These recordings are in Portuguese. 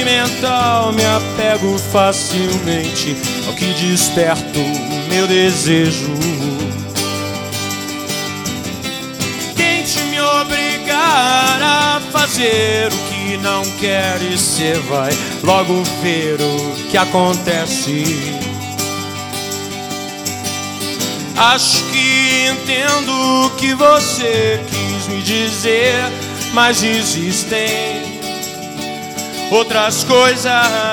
sentimental, me apego facilmente ao que desperta o meu desejo. Tente me obrigar a fazer o que não quer e cê vai logo ver o que acontece. Acho que entendo o que você quis me dizer, mas existem outras coisas.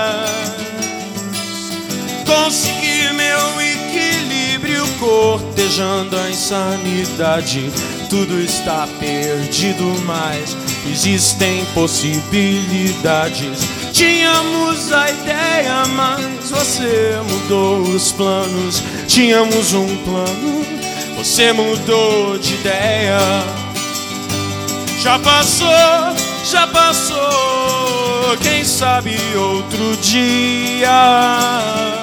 Consegui meu equilíbrio cortejando a insanidade. Tudo está perdido, mas existem possibilidades. Tínhamos a ideia, mas você mudou os planos. Tínhamos um plano, você mudou de ideia. Já passou, quem sabe outro dia.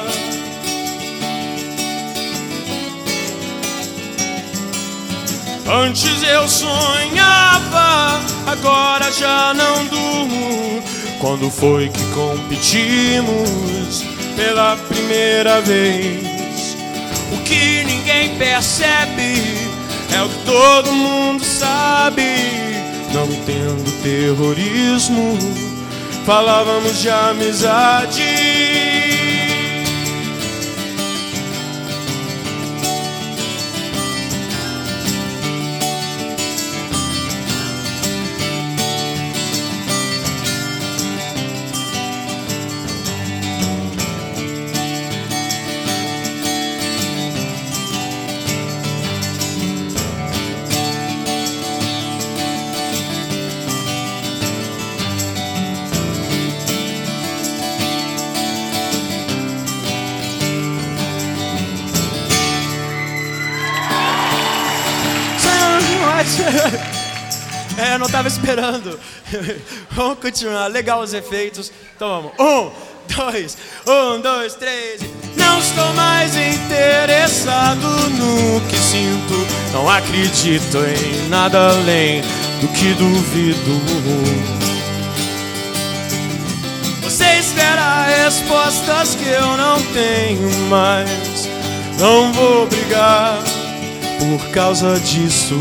Antes eu sonhava, agora já não durmo. Quando foi que competimos pela primeira vez? O que ninguém percebe é o que todo mundo sabe. Não entendo terrorismo, falávamos de amizade. Não tava esperando. Vamos continuar. Legal os efeitos. Então vamos. 1, 2, 3. Não estou mais interessado no que sinto. Não acredito em nada além do que duvido. Você espera respostas que eu não tenho mais. Não vou brigar por causa disso.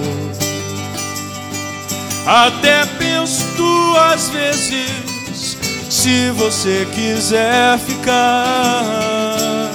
Até penso 2 vezes se você quiser ficar.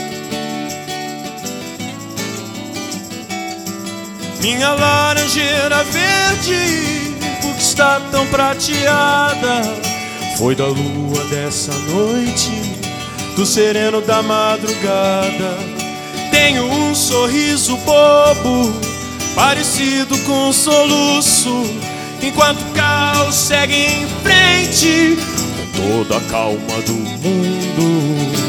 Minha laranjeira verde, por que está tão prateada? Foi da lua dessa noite, do sereno da madrugada. Tenho um sorriso bobo, parecido com um soluço, enquanto o caos segue em frente com toda a calma do mundo.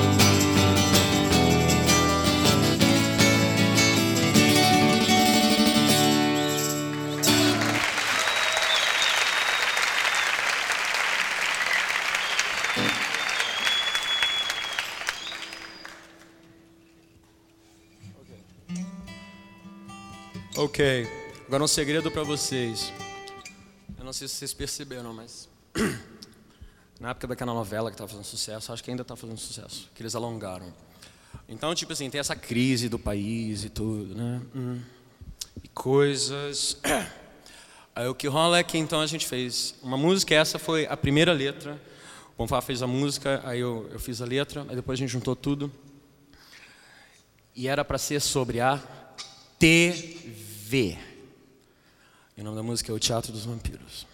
Ok, agora um segredo pra vocês. Eu não sei se vocês perceberam, mas na época daquela novela que estava fazendo sucesso, acho que ainda está fazendo sucesso, que eles alongaram. Então, tipo assim, tem essa crise do país e tudo, né? E coisas. Aí o que rola é que então a gente fez uma música, essa foi a primeira letra. O Bonfá fez a música, aí eu fiz a letra, aí depois a gente juntou tudo. E era para ser sobre a TV. E o nome da música é O Teatro dos Vampiros.